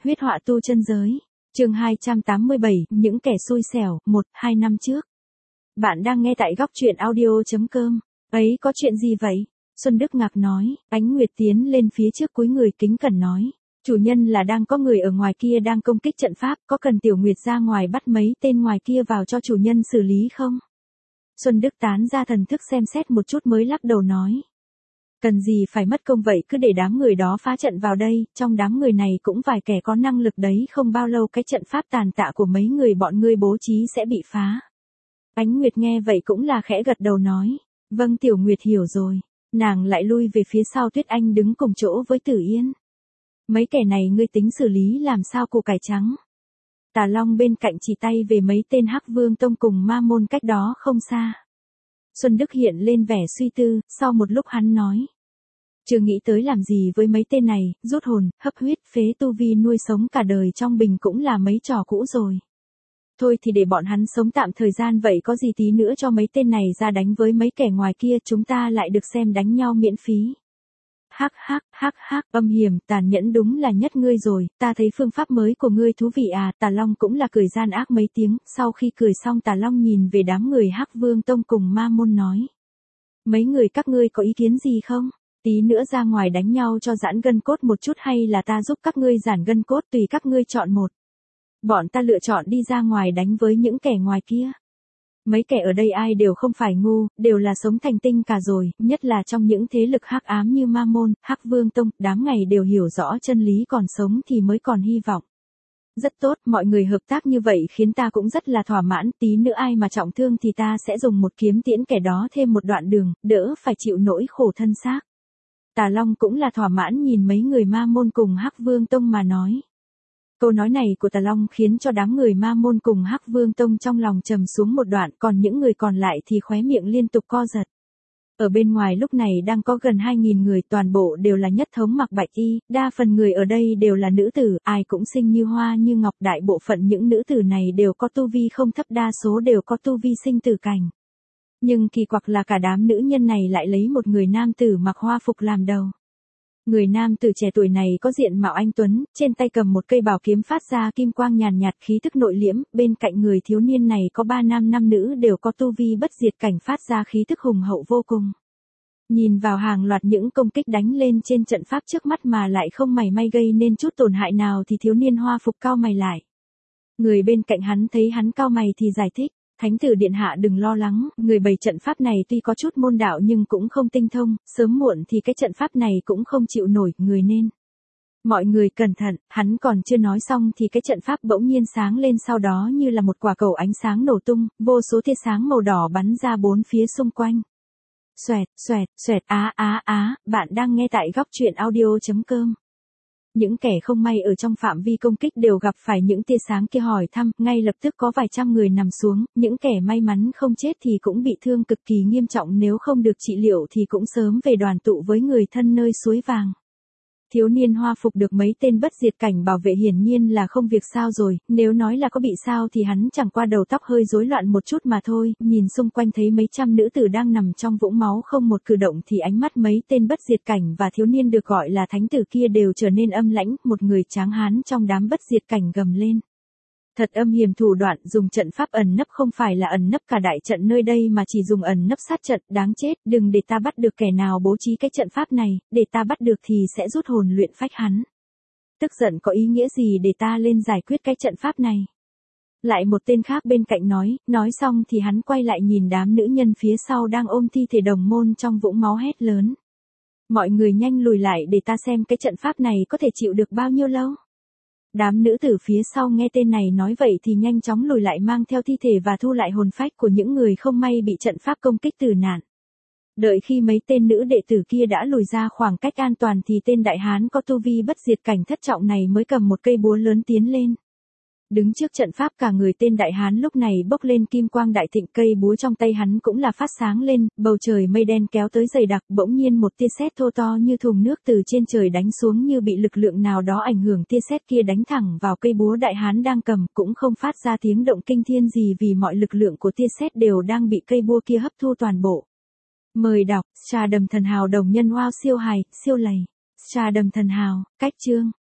huyết họa tu chân giới. Chương 287, những kẻ xui xẻo, 1-2 năm trước. Bạn đang nghe tại góc truyện audio.com. Ấy có chuyện gì vậy? Xuân Đức ngạc nói, Ánh Nguyệt tiến lên phía trước cúi người kính cẩn nói. Chủ nhân là đang có người ở ngoài kia đang công kích trận pháp, có cần Tiểu Nguyệt ra ngoài bắt mấy tên ngoài kia vào cho chủ nhân xử lý không? Xuân Đức tán ra thần thức xem xét một chút mới lắc đầu nói. Cần gì phải mất công vậy, cứ để đám người đó phá trận vào đây, trong đám người này cũng vài kẻ có năng lực đấy, không bao lâu cái trận pháp tàn tạ của mấy người bọn ngươi bố trí sẽ bị phá. Ánh Nguyệt nghe vậy cũng là khẽ gật đầu nói. Vâng, Tiểu Nguyệt hiểu rồi. Nàng lại lui về phía sau Tuyết Anh đứng cùng chỗ với Tử Yên. Mấy kẻ này ngươi tính xử lý làm sao củ cải trắng? Tà Long bên cạnh chỉ tay về mấy tên Hắc Vương Tông cùng Ma Môn cách đó không xa. Xuân Đức hiện lên vẻ suy tư, sau một lúc hắn nói. Chưa nghĩ tới làm gì với mấy tên này, rút hồn, hấp huyết, phế tu vi nuôi sống cả đời trong bình cũng là mấy trò cũ rồi. Thôi thì để bọn hắn sống tạm thời gian vậy, có gì tí nữa cho mấy tên này ra đánh với mấy kẻ ngoài kia, chúng ta lại được xem đánh nhau miễn phí. Hắc, âm hiểm, tàn nhẫn đúng là nhất ngươi rồi, ta thấy phương pháp mới của ngươi thú vị à. Tà Long cũng là cười gian ác mấy tiếng, sau khi cười xong Tà Long nhìn về đám người Hắc Vương Tông cùng Ma Môn nói. Mấy người các ngươi có ý kiến gì không? Tí nữa ra ngoài đánh nhau cho giãn gân cốt một chút hay là ta giúp các ngươi giãn gân cốt, tùy các ngươi chọn một. Bọn ta lựa chọn đi ra ngoài đánh với những kẻ ngoài kia. Mấy kẻ ở đây ai đều không phải ngu, đều là sống thành tinh cả rồi, nhất là trong những thế lực hắc ám như Ma Môn, Hắc Vương Tông, đám ngày đều hiểu rõ chân lý, còn sống thì mới còn hy vọng. Rất tốt, mọi người hợp tác như vậy khiến ta cũng rất là thỏa mãn, tí nữa ai mà trọng thương thì ta sẽ dùng một kiếm tiễn kẻ đó thêm một đoạn đường, đỡ phải chịu nỗi khổ thân xác. Tà Long cũng là thỏa mãn nhìn mấy người Ma Môn cùng Hắc Vương Tông mà nói. Câu nói này của Tà Long khiến cho đám người Ma Môn cùng Hắc Vương Tông trong lòng trầm xuống một đoạn, còn những người còn lại thì khóe miệng liên tục co giật. Ở bên ngoài lúc này đang có gần 2.000 người, toàn bộ đều là nhất thống mặc bạch y, đa phần người ở đây đều là nữ tử, ai cũng xinh như hoa như ngọc, đại bộ phận những nữ tử này đều có tu vi không thấp, đa số đều có tu vi sinh tử cảnh. Nhưng kỳ quặc là cả đám nữ nhân này lại lấy một người nam tử mặc hoa phục làm đầu. Người nam tử trẻ tuổi này có diện mạo anh tuấn, trên tay cầm một cây bảo kiếm phát ra kim quang nhàn nhạt, khí tức nội liễm, bên cạnh người thiếu niên này có 3 nam nữ đều có tu vi bất diệt cảnh phát ra khí tức hùng hậu vô cùng. Nhìn vào hàng loạt những công kích đánh lên trên trận pháp trước mắt mà lại không mảy may gây nên chút tổn hại nào thì thiếu niên hoa phục cau mày lại. Người bên cạnh hắn thấy hắn cau mày thì giải thích. Thánh tử điện hạ đừng lo lắng, người bày trận pháp này tuy có chút môn đạo nhưng cũng không tinh thông, sớm muộn thì cái trận pháp này cũng không chịu nổi, người nên. Mọi người cẩn thận, hắn còn chưa nói xong thì cái trận pháp bỗng nhiên sáng lên, sau đó như là một quả cầu ánh sáng nổ tung, vô số tia sáng màu đỏ bắn ra bốn phía xung quanh. Xoẹt, bạn đang nghe tại góc truyện audio.com. Những kẻ không may ở trong phạm vi công kích đều gặp phải những tia sáng kia hỏi thăm, ngay lập tức có vài trăm người nằm xuống, những kẻ may mắn không chết thì cũng bị thương cực kỳ nghiêm trọng, nếu không được trị liệu thì cũng sớm về đoàn tụ với người thân nơi suối vàng. Thiếu niên hoa phục được mấy tên bất diệt cảnh bảo vệ hiển nhiên là không việc sao rồi, nếu nói là có bị sao thì hắn chẳng qua đầu tóc hơi rối loạn một chút mà thôi, nhìn xung quanh thấy mấy trăm nữ tử đang nằm trong vũng máu không một cử động thì ánh mắt mấy tên bất diệt cảnh và thiếu niên được gọi là thánh tử kia đều trở nên âm lãnh, một người tráng hán trong đám bất diệt cảnh gầm lên. Thật âm hiểm thủ đoạn, dùng trận pháp ẩn nấp không phải là ẩn nấp cả đại trận nơi đây mà chỉ dùng ẩn nấp sát trận, đáng chết, đừng để ta bắt được kẻ nào bố trí cái trận pháp này, để ta bắt được thì sẽ rút hồn luyện phách hắn. Tức giận có ý nghĩa gì để ta lên giải quyết cái trận pháp này. Lại một tên khác bên cạnh nói xong thì hắn quay lại nhìn đám nữ nhân phía sau đang ôm thi thể đồng môn trong vũng máu hét lớn. Mọi người nhanh lùi lại để ta xem cái trận pháp này có thể chịu được bao nhiêu lâu. Đám nữ tử phía sau nghe tên này nói vậy thì nhanh chóng lùi lại mang theo thi thể và thu lại hồn phách của những người không may bị trận pháp công kích tử nạn. Đợi khi mấy tên nữ đệ tử kia đã lùi ra khoảng cách an toàn thì tên đại hán có tu vi bất diệt cảnh thất trọng này mới cầm một cây búa lớn tiến lên. Đứng trước trận pháp cả người tên đại hán lúc này bốc lên kim quang đại thịnh, cây búa trong tay hắn cũng là phát sáng lên, bầu trời mây đen kéo tới dày đặc, bỗng nhiên một tia sét thô to như thùng nước từ trên trời đánh xuống, như bị lực lượng nào đó ảnh hưởng, tia sét kia đánh thẳng vào cây búa đại hán đang cầm, cũng không phát ra tiếng động kinh thiên gì vì mọi lực lượng của tia sét đều đang bị cây búa kia hấp thu toàn bộ. Mời đọc, Trà Đầm Thần Hào đồng nhân wow siêu hài, siêu lầy. Trà Đầm Thần Hào, cách chương.